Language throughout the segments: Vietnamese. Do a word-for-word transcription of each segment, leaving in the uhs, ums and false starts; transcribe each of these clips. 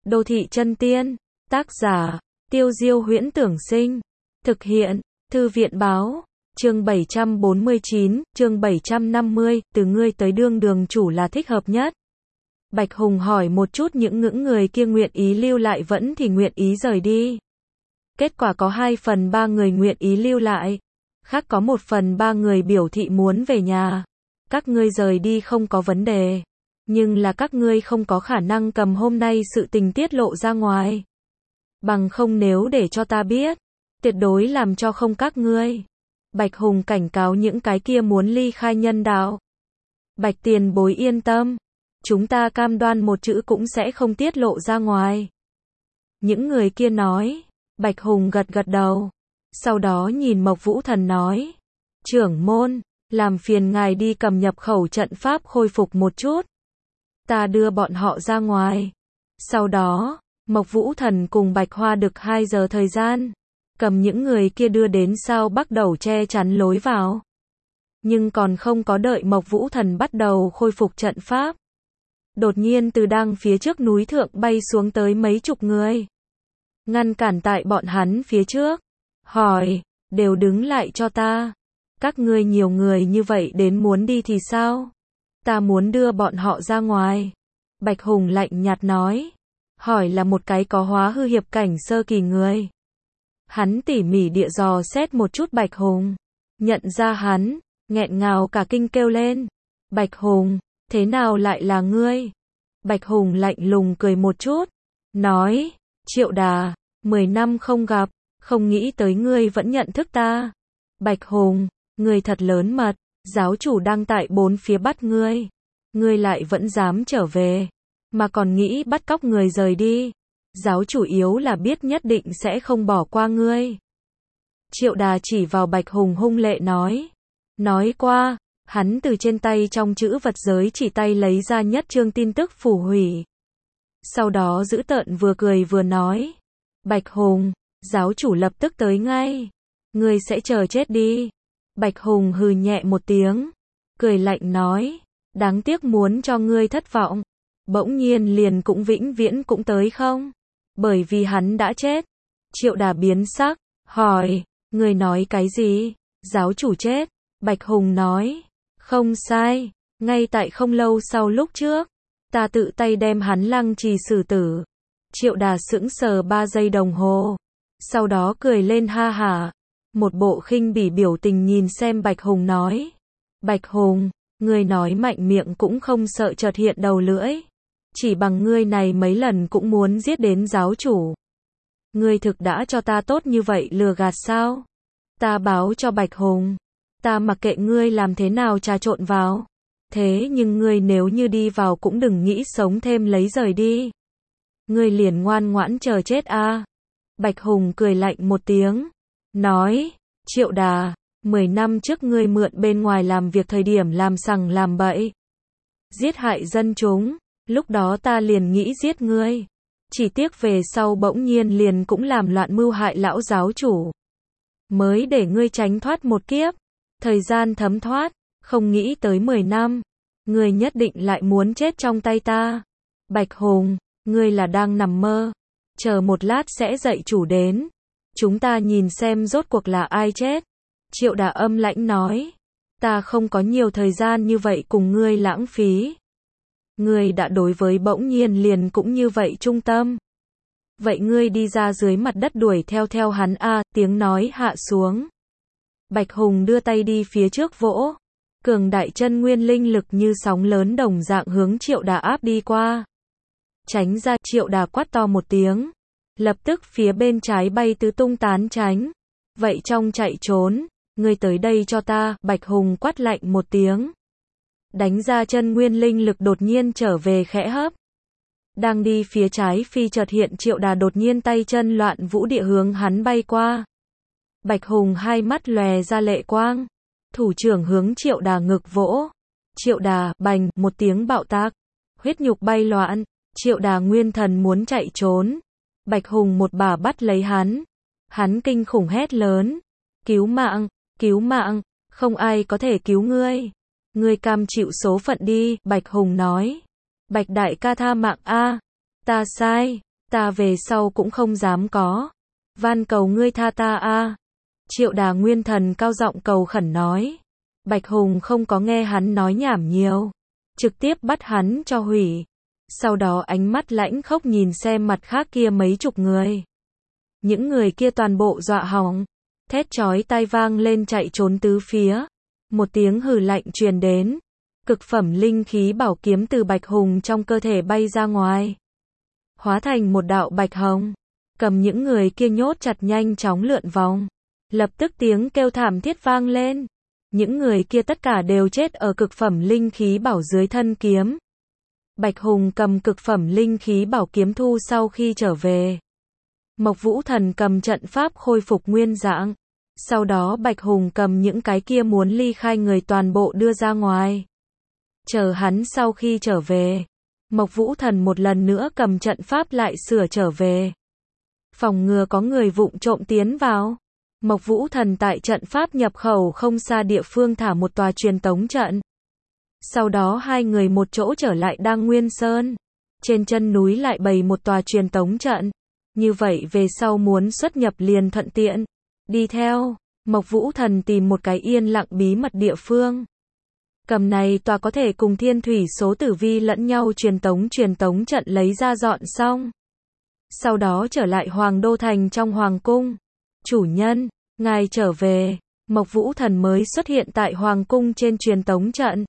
Đô thị chân tiên. Tác giả, Tiêu Diêu Huyễn Tưởng Sinh. Thực hiện, Thư viện báo. Chương bảy trăm bốn mươi chín, chương bảy trăm năm mươi, từ ngươi tới đương đường chủ là thích hợp nhất. Bạch Hùng hỏi một chút những ngưỡng người kia nguyện ý lưu lại vẫn thì nguyện ý rời đi. Kết quả có hai phần ba người nguyện ý lưu lại. Khác có một phần ba người biểu thị muốn về nhà. Các ngươi rời đi không có vấn đề. Nhưng là các ngươi không có khả năng cầm hôm nay sự tình tiết lộ ra ngoài. Bằng không nếu để cho ta biết, tuyệt đối làm cho không các ngươi. Bạch Hùng cảnh cáo những cái kia muốn ly khai nhân đạo. Bạch tiền bối yên tâm. Chúng ta cam đoan một chữ cũng sẽ không tiết lộ ra ngoài. Những người kia nói. Bạch Hùng gật gật đầu. Sau đó nhìn Mộc Vũ Thần nói. Trưởng môn, làm phiền ngài đi cầm nhập khẩu trận pháp khôi phục một chút. Ta đưa bọn họ ra ngoài. Sau đó, Mộc Vũ Thần cùng Bạch Hoa Đực hai giờ thời gian. Cầm những người kia đưa đến sao bắt đầu che chắn lối vào. Nhưng còn không có đợi Mộc Vũ Thần bắt đầu khôi phục trận pháp. Đột nhiên từ đang phía trước núi thượng bay xuống tới mấy chục người. Ngăn cản tại bọn hắn phía trước. Hỏi, đều đứng lại cho ta. Các ngươi nhiều người như vậy đến muốn đi thì sao? Ta muốn đưa bọn họ ra ngoài. Bạch Hùng lạnh nhạt nói. Hỏi là một cái có hóa hư hiệp cảnh sơ kỳ người. Hắn tỉ mỉ địa dò xét một chút Bạch Hùng. Nhận ra hắn, nghẹn ngào cả kinh kêu lên. Bạch Hùng, thế nào lại là ngươi? Bạch Hùng lạnh lùng cười một chút. Nói, Triệu Đà, mười năm không gặp, không nghĩ tới ngươi vẫn nhận thức ta. Bạch Hùng, ngươi thật lớn mật, giáo chủ đang tại bốn phía bắt ngươi. Ngươi lại vẫn dám trở về, mà còn nghĩ bắt cóc người rời đi. Giáo chủ yếu là biết nhất định sẽ không bỏ qua ngươi. Triệu Đà chỉ vào Bạch Hùng hung lệ nói. Nói qua, hắn từ trên tay trong chữ vật giới chỉ tay lấy ra nhất chương tin tức phù hủy. Sau đó dữ tợn vừa cười vừa nói. Bạch Hùng, giáo chủ lập tức tới ngay. Ngươi sẽ chờ chết đi. Bạch Hùng hừ nhẹ một tiếng. Cười lạnh nói. Đáng tiếc muốn cho ngươi thất vọng. Bỗng nhiên liền cũng vĩnh viễn cũng tới không? Bởi vì hắn đã chết. Triệu Đà biến sắc. Hỏi. Ngươi nói cái gì? Giáo chủ chết. Bạch Hùng nói. Không sai. Ngay tại không lâu sau lúc trước. Ta tự tay đem hắn lăng trì xử tử. Triệu Đà sững sờ ba giây đồng hồ. Sau đó cười lên ha hả. Một bộ khinh bỉ biểu tình nhìn xem Bạch Hùng nói. Bạch Hùng, ngươi nói mạnh miệng cũng không sợ chợt hiện đầu lưỡi. Chỉ bằng ngươi này mấy lần cũng muốn giết đến giáo chủ. Ngươi thực đã cho ta tốt như vậy lừa gạt sao? Ta báo cho Bạch Hùng. Ta mặc kệ ngươi làm thế nào trà trộn vào. Thế nhưng ngươi nếu như đi vào cũng đừng nghĩ sống thêm lấy rời đi. Ngươi liền ngoan ngoãn chờ chết a. À? Bạch Hùng cười lạnh một tiếng. Nói, Triệu Đà, mười năm trước ngươi mượn bên ngoài làm việc thời điểm làm sằng làm bậy. Giết hại dân chúng, lúc đó ta liền nghĩ giết ngươi. Chỉ tiếc về sau bỗng nhiên liền cũng làm loạn mưu hại lão giáo chủ. Mới để ngươi tránh thoát một kiếp. Thời gian thấm thoát, không nghĩ tới mười năm. Ngươi nhất định lại muốn chết trong tay ta. Bạch Hùng, ngươi là đang nằm mơ. Chờ một lát sẽ dậy chủ đến. Chúng ta nhìn xem rốt cuộc là ai chết. Triệu Đà âm lãnh nói. Ta không có nhiều thời gian như vậy cùng ngươi lãng phí. Ngươi đã đối với bỗng nhiên liền cũng như vậy trung tâm. Vậy ngươi đi ra dưới mặt đất đuổi theo theo hắn a. À, tiếng nói hạ xuống. Bạch Hùng đưa tay đi phía trước vỗ. Cường đại chân nguyên linh lực như sóng lớn đồng dạng hướng Triệu Đà áp đi qua. Tránh ra. Triệu Đà quát to một tiếng. Lập tức phía bên trái bay tứ tung tán tránh. Vậy trong chạy trốn, ngươi tới đây cho ta. Bạch Hùng quát lạnh một tiếng. Đánh ra chân nguyên linh lực đột nhiên trở về khẽ hấp. Đang đi phía trái phi chợt hiện Triệu Đà đột nhiên tay chân loạn vũ địa hướng hắn bay qua. Bạch Hùng hai mắt lòe ra lệ quang. Thủ trưởng hướng Triệu Đà ngực vỗ. Triệu Đà, bành, một tiếng bạo tạc. Huyết nhục bay loạn. Triệu Đà nguyên thần muốn chạy trốn. Bạch Hùng một bà bắt lấy hắn. Hắn kinh khủng hét lớn. Cứu mạng, cứu mạng, không ai có thể cứu ngươi. Ngươi cam chịu số phận đi, Bạch Hùng nói. Bạch đại ca tha mạng a. Ta sai. Ta về sau cũng không dám có. Van cầu ngươi tha ta a. Triệu Đà Nguyên Thần cao giọng cầu khẩn nói. Bạch Hùng không có nghe hắn nói nhảm nhiều, trực tiếp bắt hắn cho hủy. Sau đó ánh mắt lãnh khốc nhìn xem mặt khác kia mấy chục người. Những người kia toàn bộ dọa hỏng, thét chói tai vang lên chạy trốn tứ phía. Một tiếng hừ lạnh truyền đến, cực phẩm linh khí bảo kiếm từ Bạch Hùng trong cơ thể bay ra ngoài, hóa thành một đạo bạch hồng, cầm những người kia nhốt chặt nhanh chóng lượn vòng. Lập tức tiếng kêu thảm thiết vang lên. Những người kia tất cả đều chết ở cực phẩm linh khí bảo dưới thân kiếm. Bạch Hùng cầm cực phẩm linh khí bảo kiếm thu sau khi trở về. Mộc Vũ Thần cầm trận pháp khôi phục nguyên dạng. Sau đó Bạch Hùng cầm những cái kia muốn ly khai người toàn bộ đưa ra ngoài. Chờ hắn sau khi trở về, Mộc Vũ Thần một lần nữa cầm trận pháp lại sửa trở về. Phòng ngừa có người vụng trộm tiến vào. Mộc Vũ Thần tại trận pháp nhập khẩu không xa địa phương thả một tòa truyền tống trận. Sau đó hai người một chỗ trở lại Đăng Nguyên Sơn. Trên chân núi lại bày một tòa truyền tống trận. Như vậy về sau muốn xuất nhập liền thuận tiện. Đi theo, Mộc Vũ Thần tìm một cái yên lặng bí mật địa phương. Cầm này tòa có thể cùng thiên thủy số tử vi lẫn nhau truyền tống truyền tống trận lấy ra dọn xong. Sau đó trở lại Hoàng Đô Thành trong Hoàng Cung. Chủ nhân, ngài trở về. Mộc Vũ Thần mới xuất hiện tại Hoàng Cung trên truyền tống trận.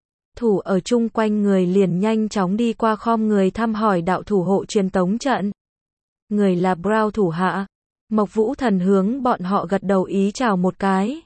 Thủ ở chung quanh người liền nhanh chóng đi qua khom người thăm hỏi đạo thủ hộ truyền tống trận. Người là Brown thủ hạ. Mộc Vũ Thần hướng bọn họ gật đầu ý chào một cái.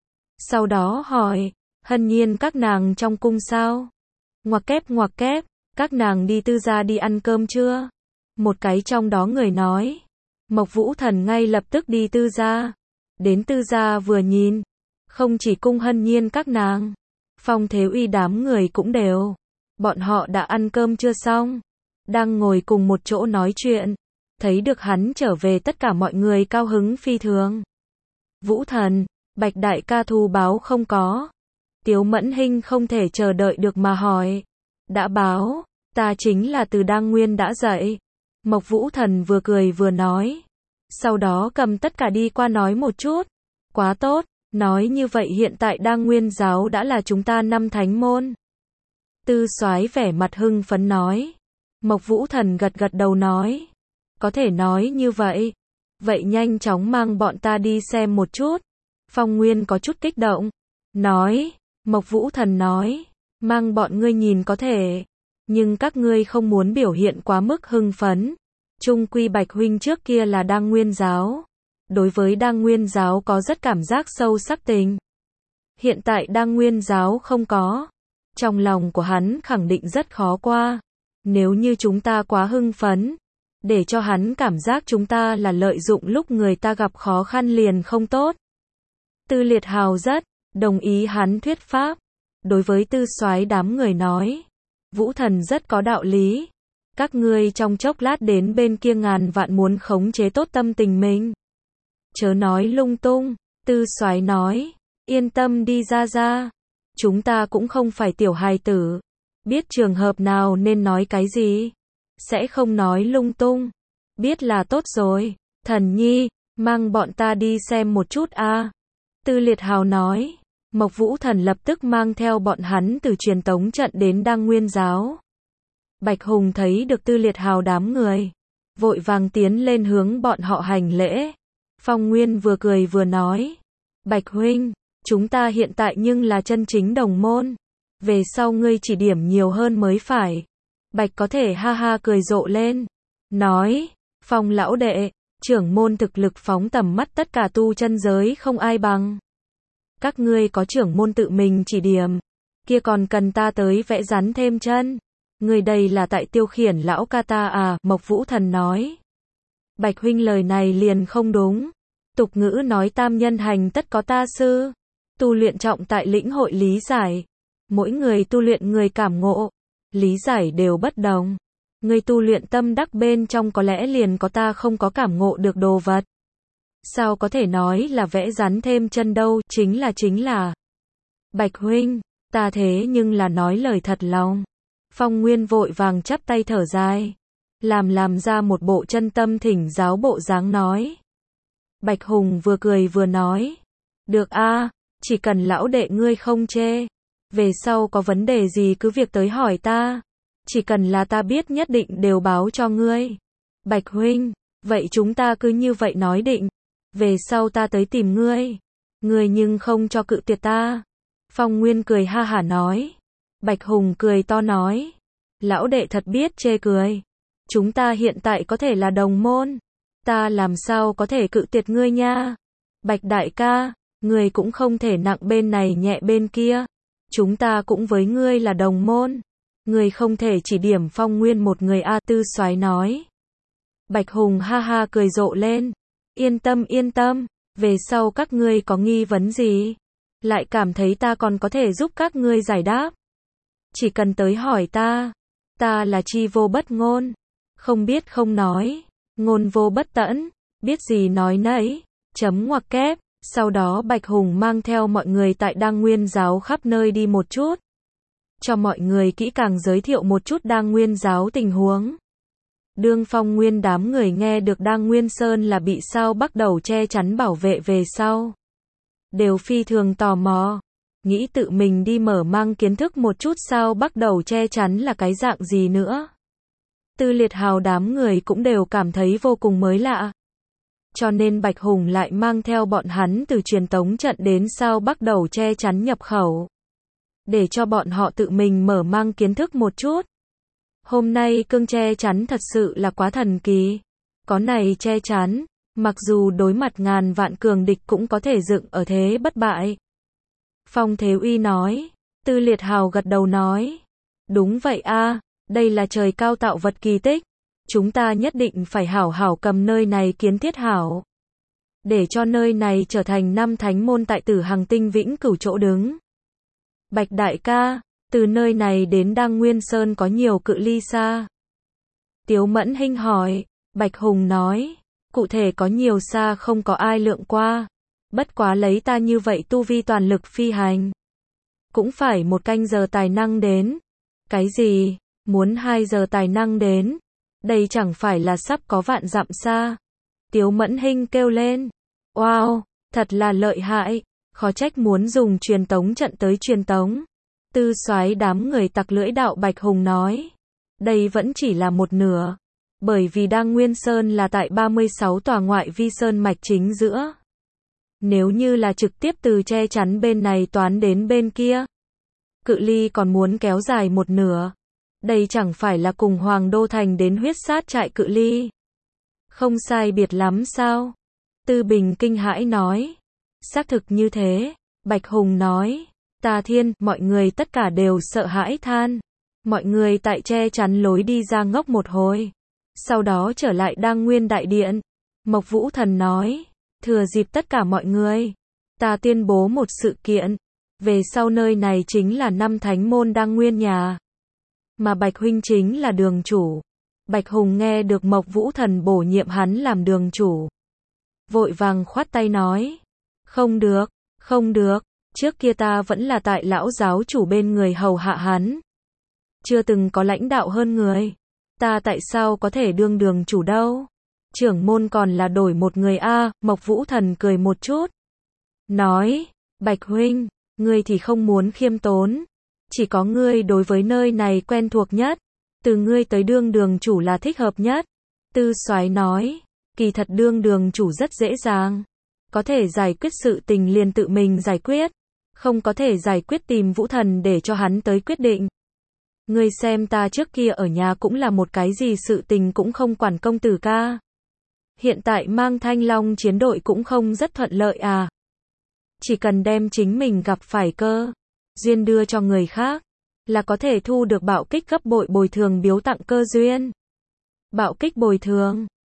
Sau đó hỏi, Hân Nhiên các nàng trong cung sao? Ngoặc kép ngoặc kép, các nàng đi tư gia đi ăn cơm chưa? Một cái trong đó người nói. Mộc Vũ Thần ngay lập tức đi tư gia. Đến tư gia vừa nhìn, không chỉ cung Hân Nhiên các nàng, Phong Thế Uy đám người cũng đều. Bọn họ đã ăn cơm chưa xong, đang ngồi cùng một chỗ nói chuyện. Thấy được hắn trở về tất cả mọi người cao hứng phi thường. Vũ Thần, Bạch đại ca thù báo không có? Tiếu Mẫn Hinh không thể chờ đợi được mà hỏi. Đã báo, ta chính là từ Đăng Nguyên đã dậy. Mộc Vũ Thần vừa cười vừa nói. Sau đó cầm tất cả đi qua nói một chút. Quá tốt, nói như vậy hiện tại Đăng Nguyên giáo đã là chúng ta năm thánh môn. Tư Soái vẻ mặt hưng phấn nói. Mộc Vũ Thần gật gật đầu nói. Có thể nói như vậy. Vậy nhanh chóng mang bọn ta đi xem một chút. Phong Nguyên có chút kích động. Nói. Mộc Vũ Thần nói. Mang bọn ngươi nhìn có thể. Nhưng các ngươi không muốn biểu hiện quá mức hưng phấn. Trung quy Bạch huynh trước kia là Đăng Nguyên giáo. Đối với Đăng Nguyên giáo có rất cảm giác sâu sắc tình. Hiện tại Đăng Nguyên giáo không có. Trong lòng của hắn khẳng định rất khó qua. Nếu như chúng ta quá hưng phấn, để cho hắn cảm giác chúng ta là lợi dụng lúc người ta gặp khó khăn liền không tốt. Tư Liệt Hào rất đồng ý hắn thuyết pháp. Đối với Tư Soái đám người nói, Vũ Thần rất có đạo lý. Các ngươi trong chốc lát đến bên kia ngàn vạn muốn khống chế tốt tâm tình mình. Chớ nói lung tung. Tư Soái nói, yên tâm đi ra ra. Chúng ta cũng không phải tiểu hài tử. Biết trường hợp nào nên nói cái gì. Sẽ không nói lung tung. Biết là tốt rồi. Thần nhi, mang bọn ta đi xem một chút a. Tư Liệt Hào nói. Mộc Vũ Thần lập tức mang theo bọn hắn từ truyền tống trận đến Đăng Nguyên giáo. Bạch Hùng thấy được Tư Liệt Hào đám người, vội vàng tiến lên hướng bọn họ hành lễ. Phong Nguyên vừa cười vừa nói. Bạch huynh, chúng ta hiện tại nhưng là chân chính đồng môn. Về sau ngươi chỉ điểm nhiều hơn mới phải. Bạch có thể ha ha cười rộ lên. Nói, Phong lão đệ, trưởng môn thực lực phóng tầm mắt tất cả tu chân giới không ai bằng. Các ngươi có trưởng môn tự mình chỉ điểm, kia còn cần ta tới vẽ rắn thêm chân. Người đây là tại tiêu khiển lão ca ta à, Mộc Vũ Thần nói. Bạch huynh lời này liền không đúng. Tục ngữ nói tam nhân hành tất có ta sư. Tu luyện trọng tại lĩnh hội lý giải. Mỗi người tu luyện người cảm ngộ, lý giải đều bất đồng. Người tu luyện tâm đắc bên trong có lẽ liền có ta không có cảm ngộ được đồ vật. Sao có thể nói là vẽ rắn thêm chân đâu, chính là chính là. Bạch huynh, ta thế nhưng là nói lời thật lòng. Phong Nguyên vội vàng chắp tay thở dài. làm làm ra một bộ chân tâm thỉnh giáo bộ dáng nói. Bạch Hùng vừa cười vừa nói, được a, chỉ cần lão đệ ngươi không chê, về sau có vấn đề gì cứ việc tới hỏi ta, chỉ cần là ta biết nhất định đều báo cho ngươi. Bạch huynh, vậy chúng ta cứ như vậy nói định, về sau ta tới tìm ngươi, ngươi nhưng không cho cự tuyệt ta. Phong Nguyên cười ha hả nói. Bạch Hùng cười to nói, lão đệ thật biết chê cười, chúng ta hiện tại có thể là đồng môn, ta làm sao có thể cự tuyệt ngươi nha. Bạch đại ca, ngươi cũng không thể nặng bên này nhẹ bên kia, chúng ta cũng với ngươi là đồng môn, ngươi không thể chỉ điểm Phong Nguyên một người a. Tư Soái nói. Bạch Hùng ha ha cười rộ lên, yên tâm yên tâm, về sau các ngươi có nghi vấn gì, lại cảm thấy ta còn có thể giúp các ngươi giải đáp, chỉ cần tới hỏi ta, ta là chi vô bất ngôn, không biết không nói, ngôn vô bất tẫn, biết gì nói nấy, chấm ngoặc kép. Sau đó Bạch Hùng mang theo mọi người tại Đăng Nguyên giáo khắp nơi đi một chút, cho mọi người kỹ càng giới thiệu một chút Đăng Nguyên giáo tình huống. Đương Phong Nguyên đám người nghe được Đăng Nguyên Sơn là bị sao Bắc Đầu che chắn bảo vệ về sau, đều phi thường tò mò, nghĩ tự mình đi mở mang kiến thức một chút sao Bắc Đầu che chắn là cái dạng gì nữa. Tư Liệt Hào đám người cũng đều cảm thấy vô cùng mới lạ. Cho nên Bạch Hùng lại mang theo bọn hắn từ truyền tống trận đến sao Bắc Đầu che chắn nhập khẩu, để cho bọn họ tự mình mở mang kiến thức một chút. Hôm nay cương che chắn thật sự là quá thần kỳ. Có này che chắn, mặc dù đối mặt ngàn vạn cường địch cũng có thể dựng ở thế bất bại. Phong Thế Uy nói. Tư Liệt Hào gật đầu nói. Đúng vậy a, đây là trời cao tạo vật kỳ tích. Chúng ta nhất định phải hảo hảo cầm nơi này kiến thiết hảo, để cho nơi này trở thành năm thánh môn tại Tử Hằng Tinh vĩnh cửu chỗ đứng. Bạch đại ca, từ nơi này đến Đăng Nguyên Sơn có nhiều cự ly xa? Tiếu Mẫn Hinh hỏi. Bạch Hùng nói, cụ thể có nhiều xa không có ai lượng qua, bất quá lấy ta như vậy tu vi toàn lực phi hành, cũng phải một canh giờ tài năng đến. Cái gì? Muốn hai giờ tài năng đến? Đây chẳng phải là sắp có vạn dặm xa. Tiếu Mẫn Hinh kêu lên. Wow, thật là lợi hại, khó trách muốn dùng truyền tống trận tới truyền tống. Tư Soái đám người tặc lưỡi đạo. Bạch Hùng nói. Đây vẫn chỉ là một nửa, bởi vì Đăng Nguyên Sơn là tại ba mươi sáu tòa ngoại vi sơn mạch chính giữa. Nếu như là trực tiếp từ che chắn bên này toán đến bên kia, cự ly còn muốn kéo dài một nửa. Đây chẳng phải là cùng Hoàng Đô Thành đến huyết sát trại cự ly không sai biệt lắm sao? Tư Bình kinh hãi nói. Xác thực như thế. Bạch Hùng nói. Tà Thiên, mọi người tất cả đều sợ hãi than. Mọi người tại che chắn lối đi ra ngốc một hồi, sau đó trở lại Đăng Nguyên Đại Điện. Mộc Vũ Thần nói. Thừa dịp tất cả mọi người, ta tuyên bố một sự kiện. Về sau nơi này chính là năm thánh môn Đăng Nguyên nhà, mà Bạch huynh chính là đường chủ. Bạch Hùng nghe được Mộc Vũ Thần bổ nhiệm hắn làm đường chủ, vội vàng khoát tay nói. Không được, không được, trước kia ta vẫn là tại lão giáo chủ bên người hầu hạ hắn, chưa từng có lãnh đạo hơn người, ta tại sao có thể đương đường chủ đâu? Trưởng môn còn là đổi một người a. Mộc Vũ Thần cười một chút, nói. Bạch huynh, ngươi thì không muốn khiêm tốn, chỉ có ngươi đối với nơi này quen thuộc nhất, từ ngươi tới đương đường chủ là thích hợp nhất. Tư Soái nói. Kỳ thật đương đường chủ rất dễ dàng, có thể giải quyết sự tình liền tự mình giải quyết, không có thể giải quyết tìm Vũ Thần để cho hắn tới quyết định. Ngươi xem ta trước kia ở nhà cũng là một cái gì sự tình cũng không quản công tử ca, hiện tại mang Thanh Long chiến đội cũng không rất thuận lợi à. Chỉ cần đem chính mình gặp phải cơ duyên đưa cho người khác, là có thể thu được bạo kích gấp bội bồi thường biếu tặng cơ duyên. Bạo kích bồi thường